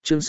Chương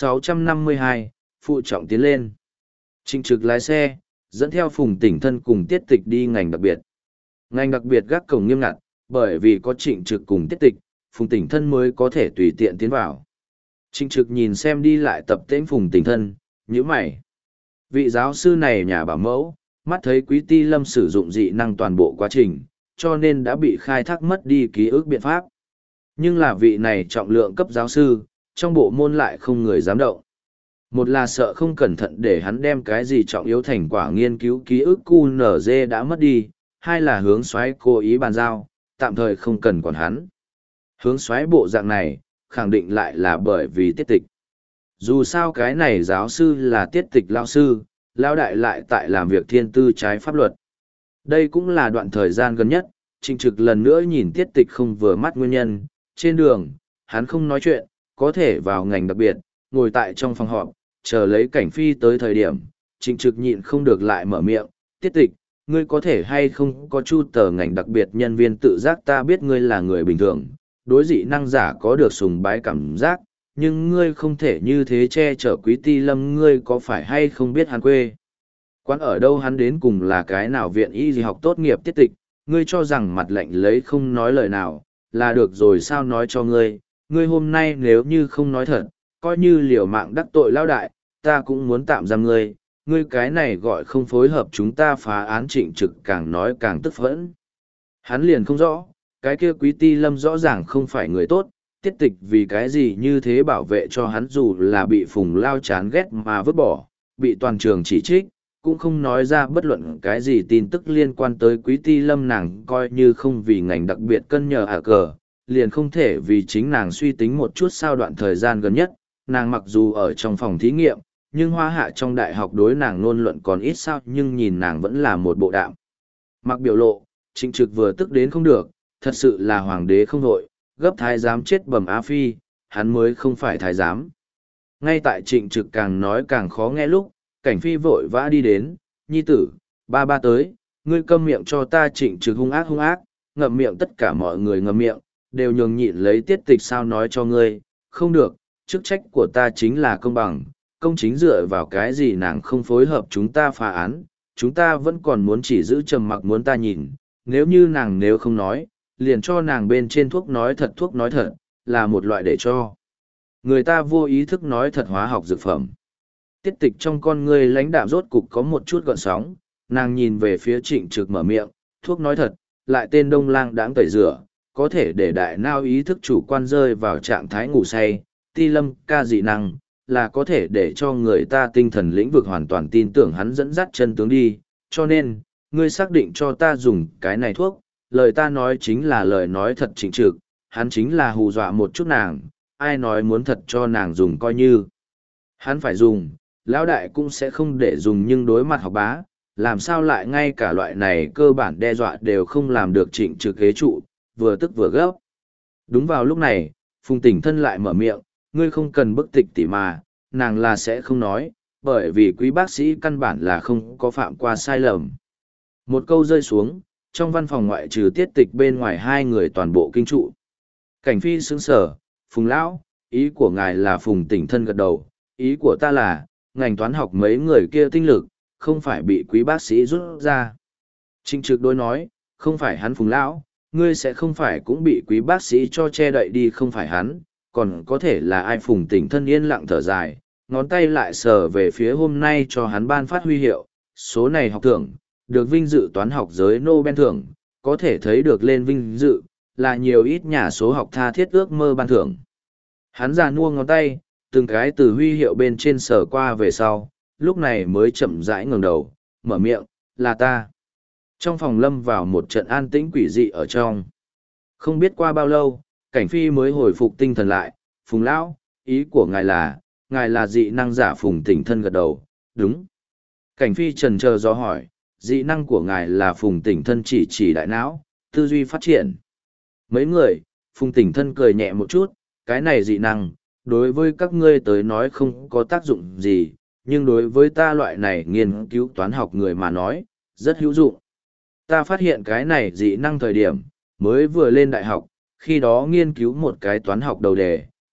652, phụ trọng tiến lên. Trịnh Trực lái xe, dẫn theo Phùng Tỉnh Thân cùng Tiết Tịch đi ngành đặc biệt. Ngành đặc biệt gác cổng nghiêm ngặt, bởi vì có Trịnh Trực cùng Tiết Tịch, Phùng Tỉnh Thân mới có thể tùy tiện tiến vào. Trịnh Trực nhìn xem đi lại tập tễnh Phùng Tỉnh Thân, nhíu mày. Vị giáo sư này nhà bảo mẫu, mắt thấy Quý Ti Lâm sử dụng dị năng toàn bộ quá trình, cho nên đã bị khai thác mất đi ký ức biện pháp. Nhưng là vị này trọng lượng cấp giáo sư, trong bộ môn lại không người dám động. Một là sợ không cẩn thận để hắn đem cái gì trọng yếu thành quả nghiên cứu ký ức QNZ đã mất đi, hai là hướng soái cố ý bàn giao, tạm thời không cần quản hắn. Hướng soái bộ dạng này, khẳng định lại là bởi vì Tiết Tịch. Dù sao cái này giáo sư là Tiết Tịch lao sư, lao đại lại tại làm việc thiên tư trái pháp luật. Đây cũng là đoạn thời gian gần nhất, Trịnh Trực lần nữa nhìn Tiết Tịch không vừa mắt nguyên nhân. Trên đường, hắn không nói chuyện, có thể vào ngành đặc biệt, ngồi tại trong phòng họp, chờ lấy Cảnh Phi tới thời điểm, Trịnh Trực nhịn không được lại mở miệng, Tiết Tịch, ngươi có thể hay không có chu tờ ngành đặc biệt nhân viên tự giác, ta biết ngươi là người bình thường, đối dị năng giả có được sùng bái cảm giác, nhưng ngươi không thể như thế che chở Quý Ti Lâm, ngươi có phải hay không biết hắn quê quán ở đâu, hắn đến cùng là cái nào viện y gì học tốt nghiệp. Tiết Tịch, ngươi cho rằng mặt lạnh lấy không nói lời nào là được rồi sao? Nói cho ngươi, ngươi hôm nay nếu như không nói thật, coi như liều mạng đắc tội lão đại, ta cũng muốn tạm giam ngươi. Ngươi cái này gọi không phối hợp chúng ta phá án. Trịnh Trực càng nói càng tức phẫn. Hắn liền không rõ, cái kia Quý Ti Lâm rõ ràng không phải người tốt, Tiết Tịch vì cái gì như thế bảo vệ cho hắn, dù là bị Phùng Lao chán ghét mà vứt bỏ, bị toàn trường chỉ trích, cũng không nói ra bất luận cái gì tin tức liên quan tới Quý Ti Lâm. Nàng coi như không vì ngành đặc biệt cân nhờ cờ, liền không thể vì chính nàng suy tính một chút sao? Đoạn thời gian gần nhất, nàng mặc dù ở trong phòng thí nghiệm, nhưng Hoa Hạ trong đại học đối nàng ngôn luận còn ít sao, nhưng nhìn nàng vẫn là một bộ đạm mặc biểu lộ. Trịnh Trực vừa tức đến không được, thật sự là hoàng đế không đội, gấp thái giám chết bẩm Á Phi, hắn mới không phải thái giám. Ngay tại Trịnh Trực càng nói càng khó nghe lúc, Cảnh Phi vội vã đi đến, nhi tử, ba ba tới, ngươi câm miệng cho ta. Trịnh Trực hung ác, ngậm miệng. Tất cả mọi người ngậm miệng, đều nhường nhịn lấy. Tiết Tịch, sao nói cho ngươi, không được, chức trách của ta chính là công bằng, công chính, dựa vào cái gì nàng không phối hợp chúng ta phá án, chúng ta vẫn còn muốn chỉ giữ trầm mặc muốn ta nhìn, nếu như nàng nếu không nói, liền cho nàng bên trên thuốc nói thật. Thuốc nói thật, là một loại để cho người ta vô ý thức nói thật hóa học dược phẩm. Tiết Tịch trong con ngươi lãnh đạm rốt cục có một chút gợn sóng, nàng nhìn về phía Trịnh Trực mở miệng, thuốc nói thật, lại tên Đông Lang đãng tẩy rửa, có thể để đại não ý thức chủ quan rơi vào trạng thái ngủ say. Ti Lâm ca dị năng, là có thể để cho người ta tinh thần lĩnh vực hoàn toàn tin tưởng hắn dẫn dắt chân tướng đi, cho nên, ngươi xác định cho ta dùng cái này thuốc, lời ta nói chính là lời nói thật. Trịnh Trực, hắn chính là hù dọa một chút nàng, ai nói muốn thật cho nàng dùng coi như hắn phải dùng, lão đại cũng sẽ không để dùng, nhưng đối mặt học bá, làm sao lại ngay cả loại này cơ bản đe dọa đều không làm được. Trịnh Trực ghế trụ, vừa tức vừa gấp. Đúng vào lúc này, Phùng Tỉnh Thân lại mở miệng, ngươi không cần bức Tịch tỷ mà, nàng là sẽ không nói, bởi vì Quý bác sĩ căn bản là không có phạm qua sai lầm. Một câu rơi xuống, trong văn phòng ngoại trừ Tiết Tịch bên ngoài hai người toàn bộ kinh trụ. Cảnh Phi sững sờ, Phùng lão, ý của ngài là? Phùng Tỉnh Thân gật đầu, ý của ta là, ngành toán học mấy người kia tinh lực, không phải bị Quý bác sĩ rút ra. Trịnh Trực đối nói, không phải hắn. Phùng lão, ngươi sẽ không phải cũng bị Quý bác sĩ cho che đậy đi? Không phải hắn, còn có thể là ai? Phùng Tỉnh Thân yên lặng thở dài, ngón tay lại sờ về phía hôm nay cho hắn ban phát huy hiệu, số này học thưởng, được vinh dự toán học giới Nobel thưởng, có thể thấy được lên vinh dự, là nhiều ít nhà số học tha thiết ước mơ ban thưởng. Hắn già nua ngón tay, từng cái từ huy hiệu bên trên sờ qua về sau, lúc này mới chậm rãi ngẩng đầu, mở miệng, là ta. Trong phòng lâm vào một trận an tĩnh quỷ dị ở trong. Không biết qua bao lâu, Cảnh Phi mới hồi phục tinh thần lại, Phùng lão, ý của ngài là dị năng giả? Phùng Tỉnh Thân gật đầu, đúng. Cảnh Phi trần chờ do hỏi, dị năng của ngài là? Phùng Tỉnh Thân chỉ đại não, tư duy phát triển. Mấy người, Phùng Tỉnh Thân cười nhẹ một chút, cái này dị năng, đối với các ngươi tới nói không có tác dụng gì, nhưng đối với ta loại này nghiên cứu toán học người mà nói, rất hữu dụng. Ta phát hiện cái này dị năng thời điểm, mới vừa lên đại học, khi đó nghiên cứu một cái toán học đầu đề,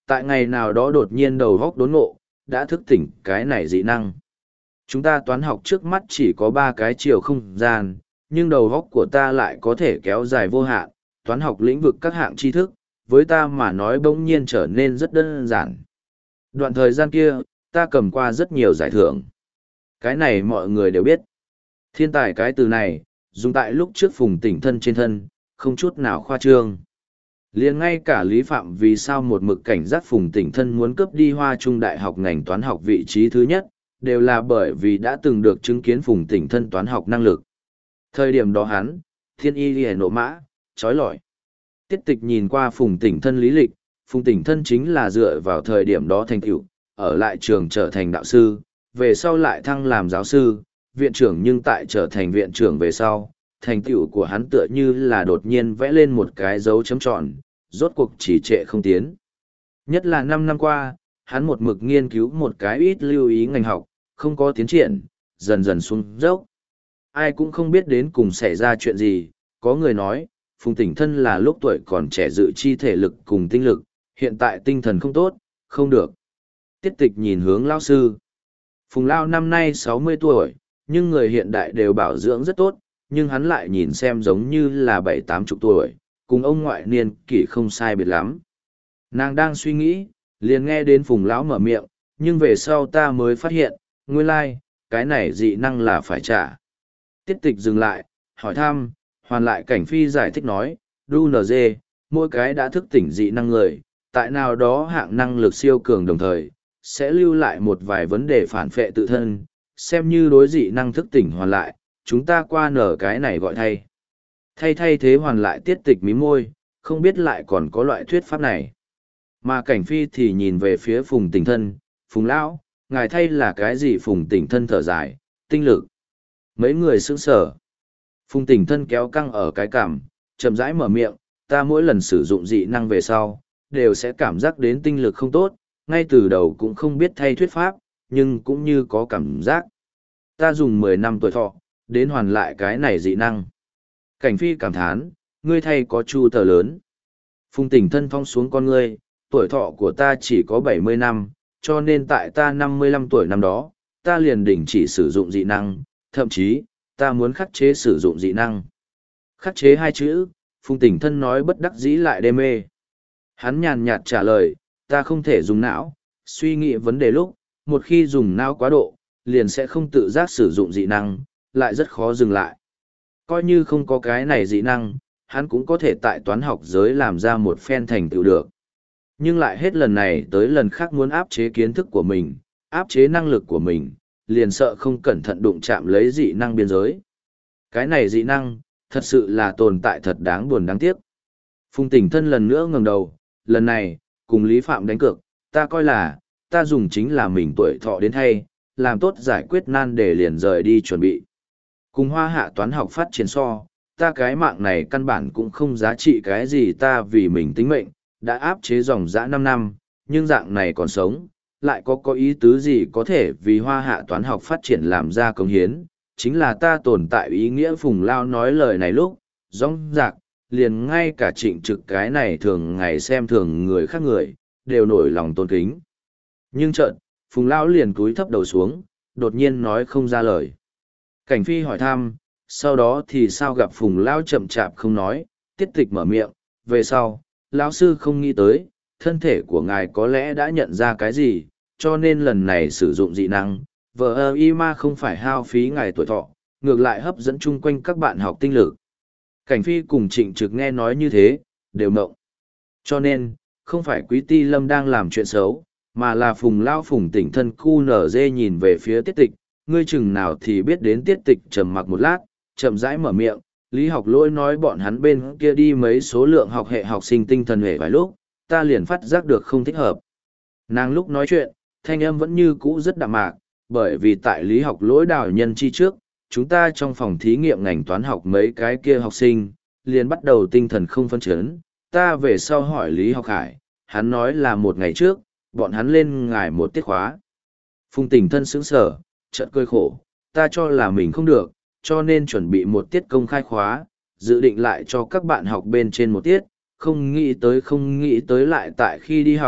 tại ngày nào đó đột nhiên đầu góc đốn ngộ, đã thức tỉnh cái này dị năng. Chúng ta toán học trước mắt chỉ có 3 cái chiều không gian, nhưng đầu góc của ta lại có thể kéo dài vô hạn, toán học lĩnh vực các hạng tri thức, với ta mà nói bỗng nhiên trở nên rất đơn giản. Đoạn thời gian kia, ta cầm qua rất nhiều giải thưởng. Cái này mọi người đều biết. Thiên tài cái từ này, dùng tại lúc trước Phùng Tỉnh Thân trên thân, không chút nào khoa trương. Liền ngay cả Lý Phạm vì sao một mực cảnh giác Phùng Tỉnh Thân muốn cướp đi Hoa Trung Đại học ngành toán học vị trí thứ nhất, đều là bởi vì đã từng được chứng kiến Phùng Tỉnh Thân toán học năng lực. Thời điểm đó hắn, thiên y liền nộ mã, trói lọi. Tiết Tịch nhìn qua Phùng Tỉnh Thân lý lịch, Phùng Tỉnh Thân chính là dựa vào thời điểm đó thành tựu, ở lại trường trở thành đạo sư, về sau lại thăng làm giáo sư, viện trưởng, nhưng tại trở thành viện trưởng về sau, thành tựu của hắn tựa như là đột nhiên vẽ lên một cái dấu chấm tròn, rốt cuộc chỉ trệ không tiến. Nhất là 5 năm qua, hắn một mực nghiên cứu một cái ít lưu ý ngành học, không có tiến triển, dần dần xuống dốc. Ai cũng không biết đến cùng xảy ra chuyện gì, có người nói, Phùng Tỉnh Thân là lúc tuổi còn trẻ dự chi thể lực cùng tinh lực, hiện tại tinh thần không tốt, không được. Tiết Tịch nhìn hướng lão sư. Phùng Lao năm nay 60 tuổi, nhưng người hiện đại đều bảo dưỡng rất tốt, nhưng hắn lại nhìn xem giống như là 7-80 tuổi, cùng ông ngoại niên kỷ không sai biệt lắm. Nàng đang suy nghĩ, liền nghe đến Phùng Lão mở miệng, nhưng về sau ta mới phát hiện, nguyên lai, cái này dị năng là phải trả. Tiết Tịch dừng lại, hỏi thăm, hoàn lại Cảnh Phi giải thích nói, DUNG, mỗi cái đã thức tỉnh dị năng người, tại nào đó hạng năng lực siêu cường đồng thời, sẽ lưu lại một vài vấn đề phản phệ tự thân, xem như đối dị năng thức tỉnh hoàn lại, chúng ta qua nở cái này gọi thay. Thay thế hoàn lại. Tiết Tịch mím môi, không biết lại còn có loại thuyết pháp này. Mà Cảnh Phi thì nhìn về phía Phùng Tỉnh Thân, Phùng Lão, ngài thay là cái gì? Phùng Tỉnh Thân thở dài, tinh lực. Mấy người sững sờ. Phùng Tỉnh Thân kéo căng ở cái cằm, chậm rãi mở miệng, ta mỗi lần sử dụng dị năng về sau, đều sẽ cảm giác đến tinh lực không tốt, ngay từ đầu cũng không biết thay thuyết pháp, nhưng cũng như có cảm giác. Ta dùng 10 năm tuổi thọ, đến hoàn lại cái này dị năng. Cảnh Phi cảm thán, ngươi thay có chu tờ lớn. Phùng Tỉnh Thân phong xuống con ngươi, tuổi thọ của ta chỉ có 70 năm, cho nên tại ta 55 tuổi năm đó, ta liền đình chỉ sử dụng dị năng, thậm chí, ta muốn khắc chế sử dụng dị năng. Khắc chế 2 chữ, Phùng Tỉnh Thân nói bất đắc dĩ lại đê mê. Hắn nhàn nhạt trả lời, ta không thể dùng não, suy nghĩ vấn đề lúc, một khi dùng não quá độ, liền sẽ không tự giác sử dụng dị năng, lại rất khó dừng lại. Coi như không có cái này dị năng, hắn cũng có thể tại toán học giới làm ra một phen thành tựu được. Nhưng lại hết lần này tới lần khác muốn áp chế kiến thức của mình, áp chế năng lực của mình, liền sợ không cẩn thận đụng chạm lấy dị năng biên giới. Cái này dị năng, thật sự là tồn tại thật đáng buồn đáng tiếc. Phùng Tỉnh Thân lần nữa ngẩng đầu, lần này, cùng Lý Phạm đánh cược, ta coi là, ta dùng chính là mình tuổi thọ đến thay, làm tốt giải quyết nan để liền rời đi chuẩn bị. Cùng Hoa Hạ toán học phát triển so, ta cái mạng này căn bản cũng không giá trị cái gì, ta vì mình tính mệnh, đã áp chế dòng dã 5 năm, nhưng dạng này còn sống, lại có ý tứ gì có thể vì Hoa Hạ toán học phát triển làm ra công hiến, chính là ta tồn tại ý nghĩa. Phùng Lao nói lời này lúc, rõng rạc, liền ngay cả Trịnh Trực cái này thường ngày xem thường người khác người, đều nổi lòng tôn kính. Nhưng chợt, Phùng Lão liền cúi thấp đầu xuống, đột nhiên nói không ra lời. Cảnh Phi hỏi thăm, sau đó thì sao? Gặp Phùng Lão chậm chạp không nói, Tiết Tịch mở miệng, về sau, lão sư không nghĩ tới, thân thể của ngài có lẽ đã nhận ra cái gì, cho nên lần này sử dụng dị năng, vờ y ma không phải hao phí ngài tuổi thọ, ngược lại hấp dẫn chung quanh các bạn học tinh lực. Cảnh Phi cùng Trịnh Trực nghe nói như thế, đều mộng. Cho nên, không phải Quý Ti Lâm đang làm chuyện xấu, mà là Phùng Lao Phùng Tỉnh Thân cu nở dê nhìn về phía Tiết Tịch, ngươi chừng nào thì biết đến. Tiết Tịch trầm mặc một lát, chậm rãi mở miệng, Lý Học Lỗi nói bọn hắn bên kia đi mấy số lượng học hệ học sinh tinh thần hệ vài lúc, ta liền phát giác được không thích hợp. Nàng lúc nói chuyện, thanh âm vẫn như cũ rất đạm mạc, bởi vì tại Lý Học Lỗi đào nhân chi trước, chúng ta trong phòng thí nghiệm ngành toán học mấy cái kia học sinh, liền bắt đầu tinh thần không phân chấn. Ta về sau hỏi Lý Học Hải, hắn nói là một ngày trước, bọn hắn lên ngài một tiết khóa. Phùng Tỉnh Thân sững sờ, chợt cười khổ, ta cho là mình không được, cho nên chuẩn bị một tiết công khai khóa, dự định lại cho các bạn học bên trên một tiết, không nghĩ tới lại tại khi đi học,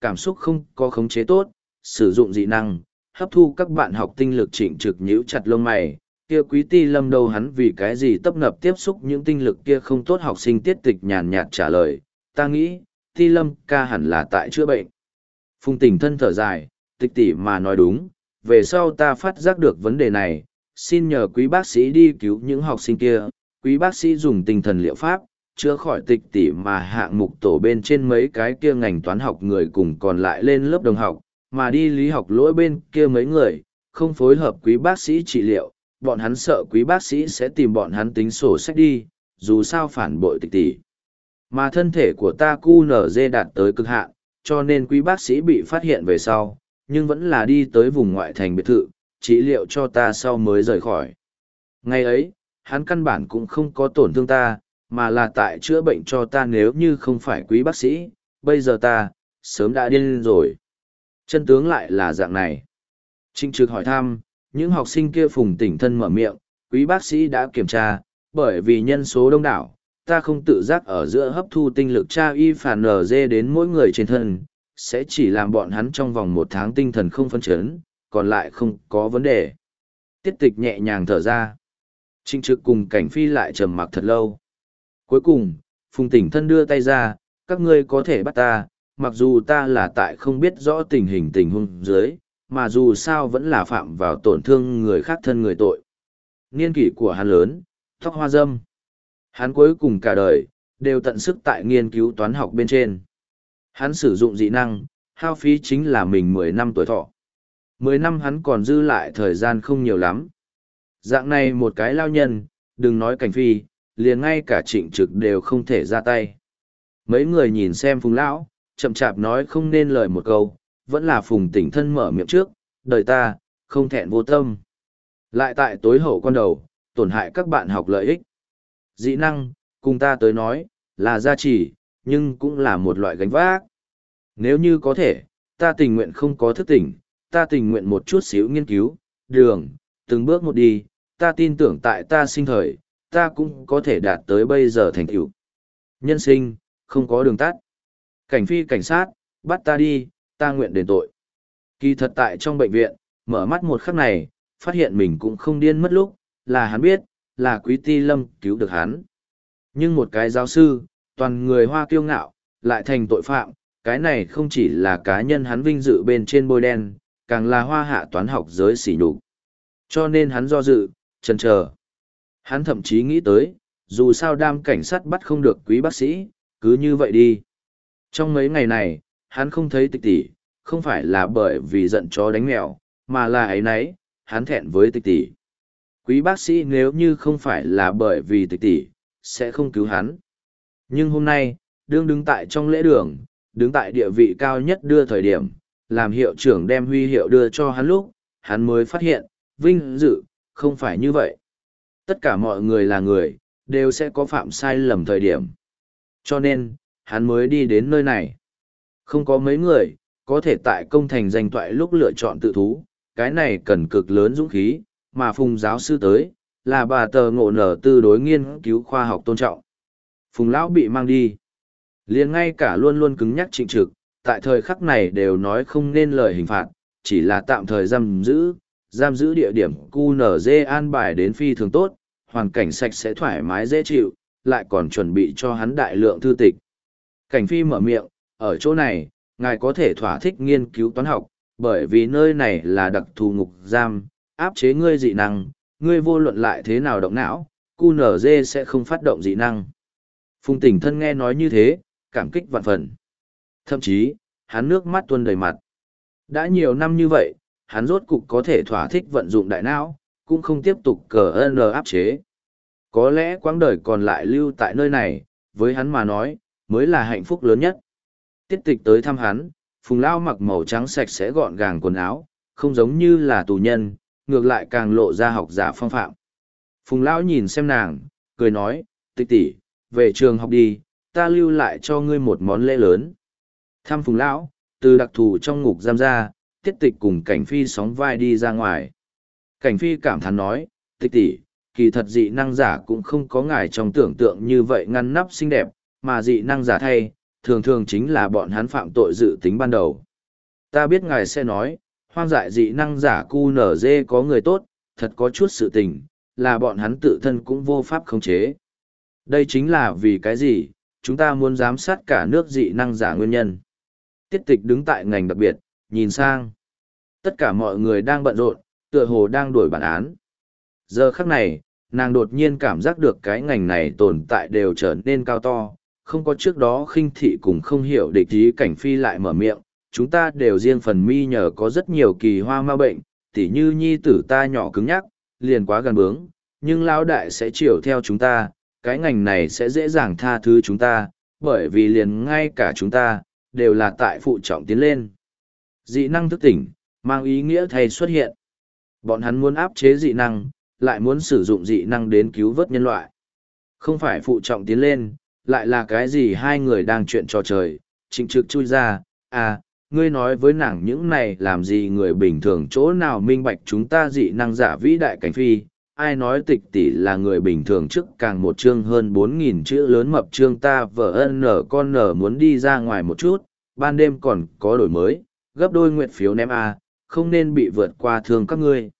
cảm xúc không có khống chế tốt, sử dụng dị năng, hấp thu các bạn học tinh lực. Trịnh Trực nhíu chặt lông mày, kia Quý Ti Lâm đâu, hắn vì cái gì tấp nập tiếp xúc những tinh lực kia không tốt? Học sinh Tiết Tịch nhàn nhạt trả lời, ta nghĩ, Ti Lâm ca hẳn là tại chữa bệnh. Phùng Tỉnh Thân thở dài, Tịch tỷ mà nói đúng, về sau ta phát giác được vấn đề này, xin nhờ quý bác sĩ đi cứu những học sinh kia. Quý bác sĩ dùng tinh thần liệu pháp, chữa khỏi Tịch tỷ, mà hạng mục tổ bên trên mấy cái kia ngành toán học người cùng còn lại lên lớp đồng học, mà đi lý học lỗi bên kia mấy người, không phối hợp quý bác sĩ trị liệu, bọn hắn sợ quý bác sĩ sẽ tìm bọn hắn tính sổ sách đi, dù sao phản bội Tịch tỷ. Mà thân thể của ta QNZ đạt tới cực hạn, cho nên quý bác sĩ bị phát hiện về sau, nhưng vẫn là đi tới vùng ngoại thành biệt thự, trị liệu cho ta sau mới rời khỏi. Ngày ấy, hắn căn bản cũng không có tổn thương ta, mà là tại chữa bệnh cho ta. Nếu như không phải quý bác sĩ, bây giờ ta, sớm đã điên rồi. Chân tướng lại là dạng này. Trịnh Trực hỏi thăm, những học sinh kia. Phùng Tỉnh Thân mở miệng, quý bác sĩ đã kiểm tra, bởi vì nhân số đông đảo, ta không tự giác ở giữa hấp thu tinh lực tra y phản NG đến mỗi người trên thân, sẽ chỉ làm bọn hắn trong vòng 1 tháng tinh thần không phân chấn, còn lại không có vấn đề. Tiết Tịch nhẹ nhàng thở ra. Trịnh Trực cùng Cảnh Phi lại trầm mặc thật lâu. Cuối cùng, Phùng Tỉnh Thân đưa tay ra, các ngươi có thể bắt ta, mặc dù ta là tại không biết rõ tình huống dưới, mà dù sao vẫn là phạm vào tổn thương người khác thân người tội. Niên kỷ của hắn lớn, tóc hoa râm. Hắn cuối cùng cả đời, đều tận sức tại nghiên cứu toán học bên trên. Hắn sử dụng dị năng, hao phí chính là mình 10 năm tuổi thọ. 10 năm hắn còn dư lại thời gian không nhiều lắm. Dạng này một cái lao nhân, đừng nói Cảnh Phi, liền ngay cả Trịnh Trực đều không thể ra tay. Mấy người nhìn xem Phùng lão, chậm chạp nói không nên lời một câu, vẫn là Phùng Tỉnh Thân mở miệng trước, đời ta, không thẹn vô tâm. Lại tại tối hậu quan đầu, tổn hại các bạn học lợi ích. Dị năng, cùng ta tới nói, là gia trì, nhưng cũng là một loại gánh vác. Nếu như có thể, ta tình nguyện không có thức tỉnh, ta tình nguyện một chút xíu nghiên cứu, đường, từng bước một đi, ta tin tưởng tại ta sinh thời, ta cũng có thể đạt tới bây giờ thành tựu. Nhân sinh, không có đường tắt. Cảnh Phi cảnh sát, bắt ta đi, ta nguyện đền tội. Kỳ thật tại trong bệnh viện, mở mắt một khắc này, phát hiện mình cũng không điên mất lúc, là hắn biết, là Quý Ti Lâm cứu được hắn. Nhưng một cái giáo sư, toàn người Hoa kiêu ngạo, lại thành tội phạm, cái này không chỉ là cá nhân hắn vinh dự bên trên bôi đen, càng là Hoa hạ toán học giới sỉ nhục. Cho nên hắn do dự, chần chờ. Hắn thậm chí nghĩ tới, dù sao đam cảnh sát bắt không được quý bác sĩ, cứ như vậy đi. Trong mấy ngày này, hắn không thấy Tịch tỷ, không phải là bởi vì giận chó đánh mèo, mà là ấy nấy, hắn thẹn với Tịch tỷ. Quý bác sĩ nếu như không phải là bởi vì Tịch tỷ, sẽ không cứu hắn. Nhưng hôm nay, đương đứng tại trong lễ đường, đứng tại địa vị cao nhất đưa thời điểm, làm hiệu trưởng đem huy hiệu đưa cho hắn lúc, hắn mới phát hiện, vinh dự, không phải như vậy. Tất cả mọi người là người, đều sẽ có phạm sai lầm thời điểm. Cho nên, hắn mới đi đến nơi này. Không có mấy người, có thể tại công thành danh toại lúc lựa chọn tự thú, cái này cần cực lớn dũng khí, mà Phùng giáo sư tới, là bà tờ ngộ nở tư đối nghiên cứu khoa học tôn trọng. Phùng lão bị mang đi. Liền ngay cả luôn luôn cứng nhắc Trịnh Trực, tại thời khắc này đều nói không nên lời hình phạt, chỉ là tạm thời giam giữ địa điểm QNZ an bài đến phi thường tốt, hoàn cảnh sạch sẽ thoải mái dễ chịu, lại còn chuẩn bị cho hắn đại lượng thư tịch. Cảnh Phi mở miệng, ở chỗ này, ngài có thể thỏa thích nghiên cứu toán học, bởi vì nơi này là đặc thù ngục giam, áp chế ngươi dị năng, ngươi vô luận lại thế nào động não, QNZ sẽ không phát động dị năng. Phùng Tỉnh Thân nghe nói như thế, cảm kích vạn phần. Thậm chí, hắn nước mắt tuôn đầy mặt. Đã nhiều năm như vậy, hắn rốt cục có thể thỏa thích vận dụng đại não, cũng không tiếp tục cờ n áp chế. Có lẽ quãng đời còn lại lưu tại nơi này, với hắn mà nói, mới là hạnh phúc lớn nhất. Tiết Tịch tới thăm hắn, Phùng lão mặc màu trắng sạch sẽ gọn gàng quần áo, không giống như là tù nhân, ngược lại càng lộ ra học giả phong phạm. Phùng lão nhìn xem nàng, cười nói, Tịch tỷ, về trường học đi, ta lưu lại cho ngươi một món lễ lớn. Thăm Phùng lão, từ đặc thù trong ngục giam ra, Tiết Tịch cùng Cảnh Phi sóng vai đi ra ngoài. Cảnh Phi cảm thán nói, Tịch tỷ, kỳ thật dị năng giả cũng không có ngài trong tưởng tượng như vậy ngăn nắp xinh đẹp, mà dị năng giả thay, thường thường chính là bọn hắn phạm tội dự tính ban đầu. Ta biết ngài sẽ nói, hoang dại dị năng giả QNZ có người tốt, thật có chút sự tình, là bọn hắn tự thân cũng vô pháp khống chế. Đây chính là vì cái gì, chúng ta muốn giám sát cả nước dị năng giả nguyên nhân. Tiết tịch đứng tại ngành đặc biệt, nhìn sang. Tất cả mọi người đang bận rộn, tựa hồ đang đổi bản án. Giờ khắc này, nàng đột nhiên cảm giác được cái ngành này tồn tại đều trở nên cao to, không có trước đó khinh thị cùng không hiểu địch ý cảnh phi lại mở miệng, chúng ta đều riêng phần mi nhờ có rất nhiều kỳ hoa ma bệnh, tỉ như nhi tử ta nhỏ cứng nhắc, liền quá gần bướng, nhưng lão đại sẽ chiều theo chúng ta, cái ngành này sẽ dễ dàng tha thứ chúng ta, bởi vì liền ngay cả chúng ta, đều là tại phụ trọng tiến lên. Dị năng thức tỉnh, mang ý nghĩa thay xuất hiện. Bọn hắn muốn áp chế dị năng, lại muốn sử dụng dị năng đến cứu vớt nhân loại. Không phải phụ trọng tiến lên, lại là cái gì hai người đang chuyện trò trời, Trịnh Trực chui ra, à, ngươi nói với nàng những này làm gì người bình thường chỗ nào minh bạch chúng ta dị năng giả vĩ đại cảnh phi, ai nói tịch tỷ là người bình thường trước càng một chương hơn 4.000 chữ lớn mập chương ta vợ nở con nở muốn đi ra ngoài một chút, ban đêm còn có đổi mới, gấp đôi nguyện phiếu ném a, không nên bị vượt qua thương các ngươi.